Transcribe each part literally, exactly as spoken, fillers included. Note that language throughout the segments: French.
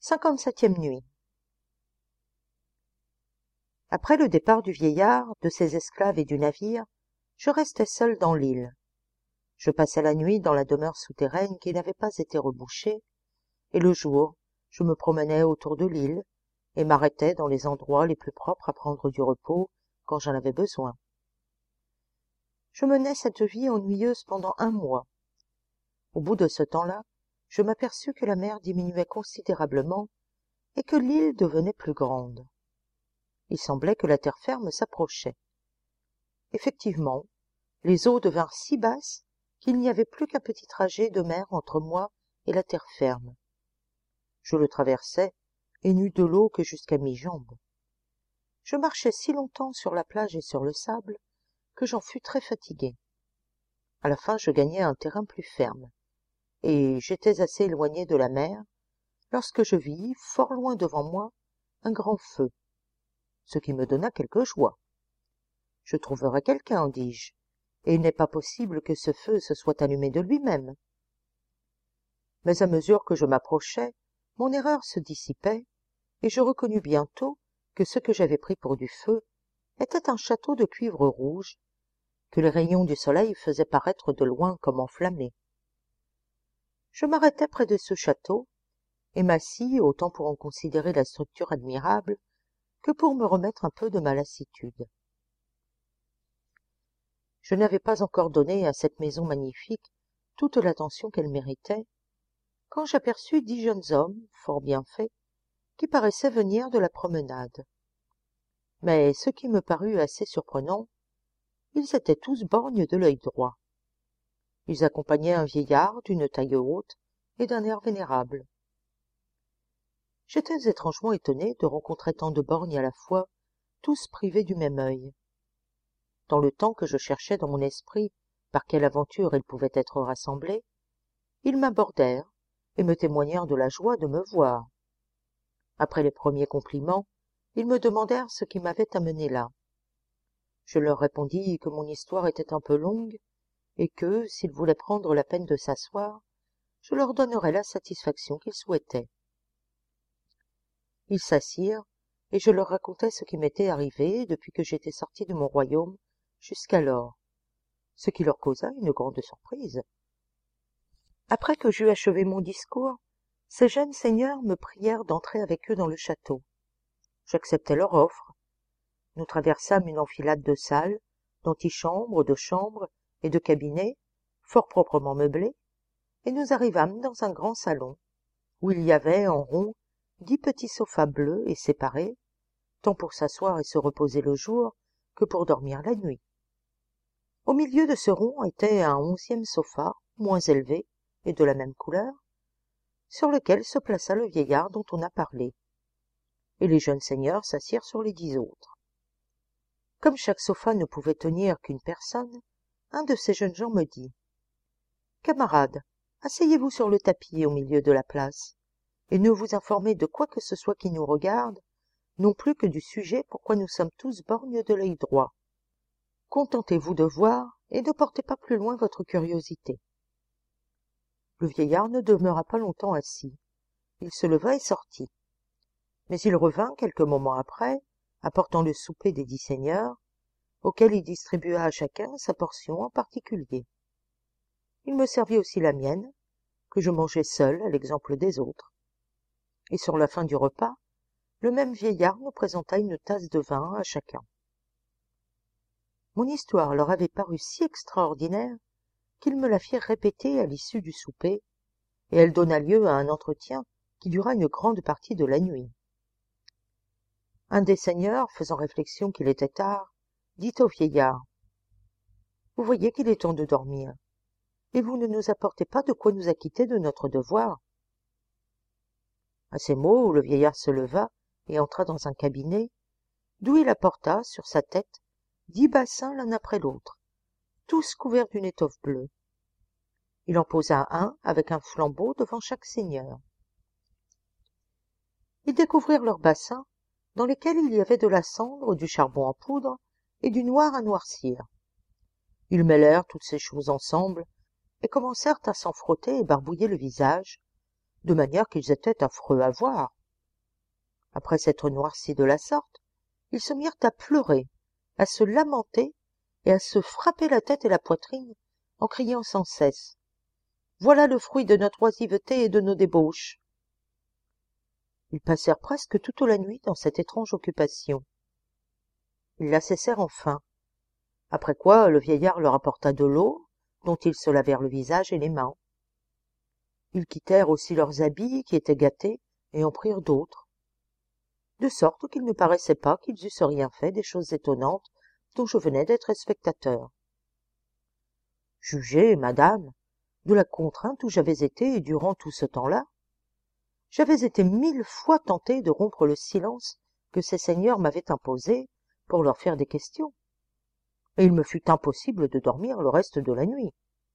cinquante-septième nuit. Après le départ du vieillard, de ses esclaves et du navire, je restai seul dans l'île. Je passais la nuit dans la demeure souterraine qui n'avait pas été rebouchée, et le jour, je me promenais autour de l'île et m'arrêtais dans les endroits les plus propres à prendre du repos quand j'en avais besoin. Je menai cette vie ennuyeuse pendant un mois. Au bout de ce temps-là, je m'aperçus que la mer diminuait considérablement et que l'île devenait plus grande. Il semblait que la terre ferme s'approchait. Effectivement, les eaux devinrent si basses qu'il n'y avait plus qu'un petit trajet de mer entre moi et la terre ferme. Je le traversai et n'eus de l'eau que jusqu'à mi-jambe. Je marchai si longtemps sur la plage et sur le sable que j'en fus très fatigué. À la fin, je gagnai un terrain plus ferme, et j'étais assez éloigné de la mer lorsque je vis, fort loin devant moi, un grand feu, ce qui me donna quelque joie. Je trouverai quelqu'un, dis-je, et il n'est pas possible que ce feu se soit allumé de lui-même. Mais à mesure que je m'approchais, mon erreur se dissipait, et je reconnus bientôt que ce que j'avais pris pour du feu était un château de cuivre rouge, que les rayons du soleil faisaient paraître de loin comme enflammé. Je m'arrêtai près de ce château, et m'assis autant pour en considérer la structure admirable que pour me remettre un peu de ma lassitude. Je n'avais pas encore donné à cette maison magnifique toute l'attention qu'elle méritait, quand j'aperçus dix jeunes hommes, fort bien faits, qui paraissaient venir de la promenade. Mais ce qui me parut assez surprenant, ils étaient tous borgnes de l'œil droit. Ils accompagnaient un vieillard d'une taille haute et d'un air vénérable. J'étais étrangement étonné de rencontrer tant de borgnes à la fois, tous privés du même œil. Dans le temps que je cherchais dans mon esprit par quelle aventure ils pouvaient être rassemblés, ils m'abordèrent et me témoignèrent de la joie de me voir. Après les premiers compliments, ils me demandèrent ce qui m'avait amené là. Je leur répondis que mon histoire était un peu longue, et que, s'ils voulaient prendre la peine de s'asseoir, je leur donnerais la satisfaction qu'ils souhaitaient. Ils s'assirent, et je leur racontai ce qui m'était arrivé depuis que j'étais sorti de mon royaume jusqu'alors, ce qui leur causa une grande surprise. Après que j'eus achevé mon discours, ces jeunes seigneurs me prièrent d'entrer avec eux dans le château. J'acceptai leur offre. Nous traversâmes une enfilade de salles, d'antichambres, de chambres et de cabinets, fort proprement meublés, et nous arrivâmes dans un grand salon, où il y avait, en rond, dix petits sofas bleus et séparés, tant pour s'asseoir et se reposer le jour que pour dormir la nuit. Au milieu de ce rond était un onzième sofa, moins élevé et de la même couleur, sur lequel se plaça le vieillard dont on a parlé, et les jeunes seigneurs s'assirent sur les dix autres. Comme chaque sofa ne pouvait tenir qu'une personne, un de ces jeunes gens me dit « Camarades, asseyez-vous sur le tapis au milieu de la place, et ne vous informez de quoi que ce soit qui nous regarde, non plus que du sujet pourquoi nous sommes tous borgnes de l'œil droit. Contentez-vous de voir, et ne portez pas plus loin votre curiosité. » Le vieillard ne demeura pas longtemps assis. Il se leva et sortit. Mais il revint quelques moments après, apportant le souper des dix seigneurs, auquel il distribua à chacun sa portion en particulier. Il me servit aussi la mienne, que je mangeai seul à l'exemple des autres. Et sur la fin du repas, le même vieillard nous présenta une tasse de vin à chacun. Mon histoire leur avait paru si extraordinaire qu'ils me la firent répéter à l'issue du souper, et elle donna lieu à un entretien qui dura une grande partie de la nuit. Un des seigneurs, faisant réflexion qu'il était tard, dit au vieillard « Vous voyez qu'il est temps de dormir, et vous ne nous apportez pas de quoi nous acquitter de notre devoir. » À ces mots, le vieillard se leva et entra dans un cabinet, d'où il apporta, sur sa tête, dix bassins l'un après l'autre, tous couverts d'une étoffe bleue. Il en posa un avec un flambeau devant chaque seigneur. Ils découvrirent leurs bassins, dans lesquels il y avait de la cendre, du charbon en poudre et du noir à noircir. Ils mêlèrent toutes ces choses ensemble et commencèrent à s'en frotter et barbouiller le visage, de manière qu'ils étaient affreux à voir. Après s'être noircis de la sorte, ils se mirent à pleurer, à se lamenter et à se frapper la tête et la poitrine en criant sans cesse « Voilà le fruit de notre oisiveté et de nos débauches !» Ils passèrent presque toute la nuit dans cette étrange occupation. Ils la cessèrent enfin, après quoi le vieillard leur apporta de l'eau, dont ils se lavèrent le visage et les mains. Ils quittèrent aussi leurs habits qui étaient gâtés et en prirent d'autres, de sorte qu'il ne paraissait pas qu'ils eussent rien fait des choses étonnantes dont je venais d'être spectateur. Jugez, madame, de la contrainte où j'avais été durant tout ce temps-là. J'avais été mille fois tenté de rompre le silence que ces seigneurs m'avaient imposé pour leur faire des questions, et il me fut impossible de dormir le reste de la nuit.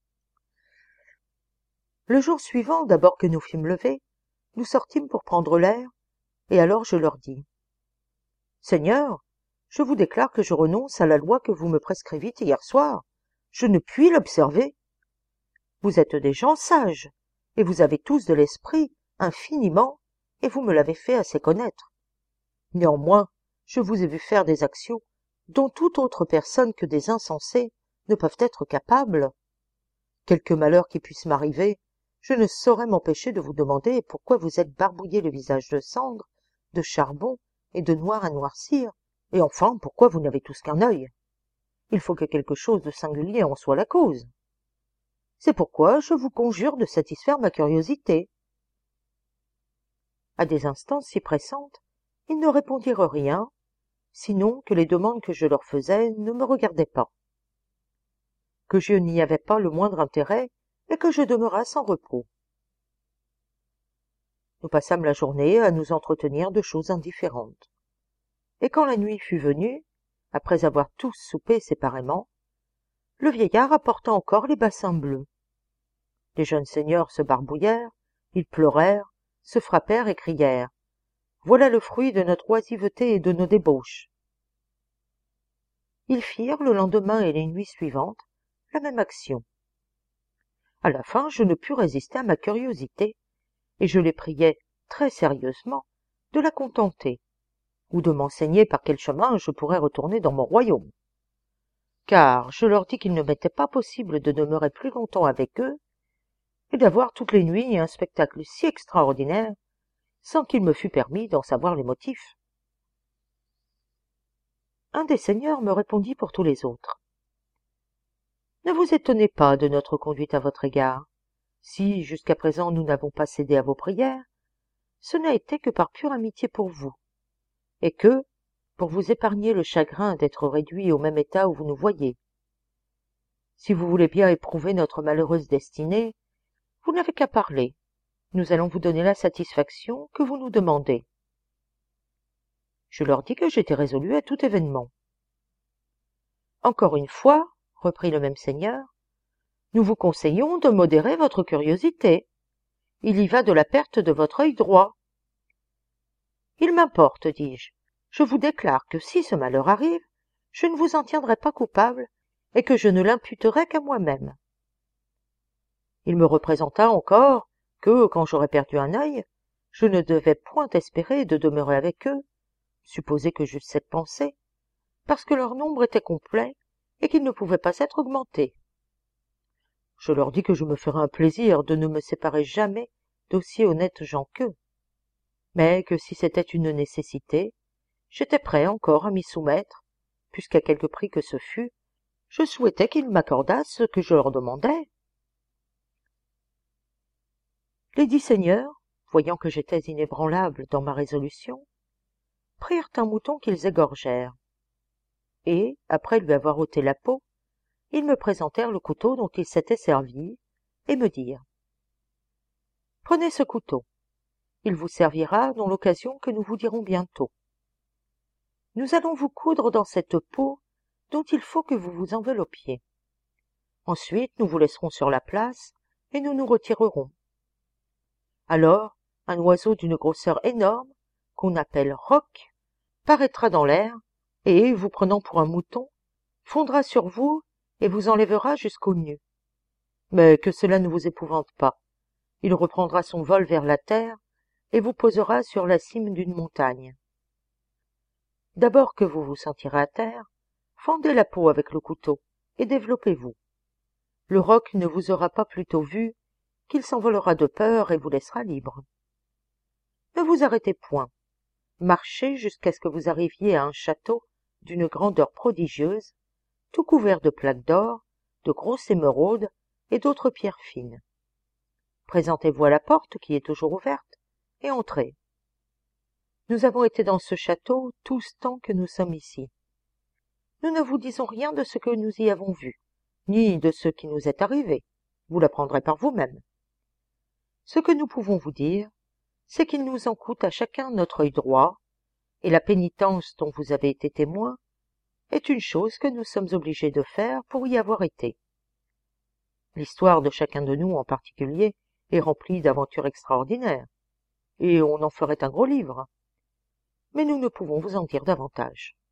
Le jour suivant, d'abord que nous fûmes levés, nous sortîmes pour prendre l'air, et alors je leur dis « Seigneur, je vous déclare que je renonce à la loi que vous me prescrivîtes hier soir. Je ne puis l'observer. Vous êtes des gens sages, et vous avez tous de l'esprit, infiniment, et vous me l'avez fait assez connaître. Néanmoins, je vous ai vu faire des actions dont toute autre personne que des insensés ne peuvent être capables. Quelque malheur qui puisse m'arriver, je ne saurais m'empêcher de vous demander pourquoi vous êtes barbouillé le visage de cendre, de charbon et de noir à noircir, et enfin pourquoi vous n'avez tous qu'un œil. Il faut que quelque chose de singulier en soit la cause. C'est pourquoi je vous conjure de satisfaire ma curiosité. » À des instances si pressantes, ils ne répondirent rien, sinon que les demandes que je leur faisais ne me regardaient pas, que je n'y avais pas le moindre intérêt et que je demeurasse sans repos. Nous passâmes la journée à nous entretenir de choses indifférentes. Et quand la nuit fut venue, après avoir tous soupé séparément, le vieillard apporta encore les bassins bleus. Les jeunes seigneurs se barbouillèrent, ils pleurèrent, se frappèrent et crièrent « Voilà le fruit de notre oisiveté et de nos débauches !» Ils firent le lendemain et les nuits suivantes la même action. À la fin, je ne pus résister à ma curiosité, et je les priai très sérieusement de la contenter, ou de m'enseigner par quel chemin je pourrais retourner dans mon royaume. Car je leur dis qu'il ne m'était pas possible de demeurer plus longtemps avec eux, et d'avoir toutes les nuits un spectacle si extraordinaire, sans qu'il me fût permis d'en savoir les motifs. Un des seigneurs me répondit pour tous les autres. « Ne vous étonnez pas de notre conduite à votre égard. Si, jusqu'à présent, nous n'avons pas cédé à vos prières, ce n'a été que par pure amitié pour vous, et que, pour vous épargner le chagrin d'être réduit au même état où vous nous voyez. Si vous voulez bien éprouver notre malheureuse destinée, vous n'avez qu'à parler. Nous allons vous donner la satisfaction que vous nous demandez. » Je leur dis que j'étais résolu à tout événement. « Encore une fois, reprit le même seigneur, nous vous conseillons de modérer votre curiosité. Il y va de la perte de votre œil droit. »« Il m'importe, dis-je. Je vous déclare que si ce malheur arrive, je ne vous en tiendrai pas coupable et que je ne l'imputerai qu'à moi-même. » Il me représenta encore que, quand j'aurais perdu un œil, je ne devais point espérer de demeurer avec eux, supposer que j'eusse cette pensée, parce que leur nombre était complet et qu'il ne pouvait pas être augmenté. Je leur dis que je me ferais un plaisir de ne me séparer jamais d'aussi honnêtes gens qu'eux, mais que si c'était une nécessité, j'étais prêt encore à m'y soumettre, puisqu'à quelque prix que ce fût, je souhaitais qu'ils m'accordassent ce que je leur demandais. Les dix seigneurs, voyant que j'étais inébranlable dans ma résolution, prirent un mouton qu'ils égorgèrent, et, après lui avoir ôté la peau, ils me présentèrent le couteau dont ils s'étaient servis, et me dirent « Prenez ce couteau, il vous servira dans l'occasion que nous vous dirons bientôt. Nous allons vous coudre dans cette peau dont il faut que vous vous enveloppiez. Ensuite, nous vous laisserons sur la place, et nous nous retirerons. Alors, un oiseau d'une grosseur énorme, qu'on appelle roc, paraîtra dans l'air, et, vous prenant pour un mouton, fondra sur vous et vous enlèvera jusqu'aux nues. Mais que cela ne vous épouvante pas. Il reprendra son vol vers la terre, et vous posera sur la cime d'une montagne. D'abord que vous vous sentirez à terre, fendez la peau avec le couteau et développez-vous. Le roc ne vous aura pas plus tôt vu qu'il s'envolera de peur et vous laissera libre. Ne vous arrêtez point. Marchez jusqu'à ce que vous arriviez à un château d'une grandeur prodigieuse, tout couvert de plaques d'or, de grosses émeraudes et d'autres pierres fines. Présentez-vous à la porte qui est toujours ouverte et entrez. Nous avons été dans ce château tout ce temps que nous sommes ici. Nous ne vous disons rien de ce que nous y avons vu, ni de ce qui nous est arrivé. Vous l'apprendrez par vous-même. Ce que nous pouvons vous dire, c'est qu'il nous en coûte à chacun notre œil droit, et la pénitence dont vous avez été témoin est une chose que nous sommes obligés de faire pour y avoir été. L'histoire de chacun de nous en particulier est remplie d'aventures extraordinaires, et on en ferait un gros livre. Mais nous ne pouvons vous en dire davantage.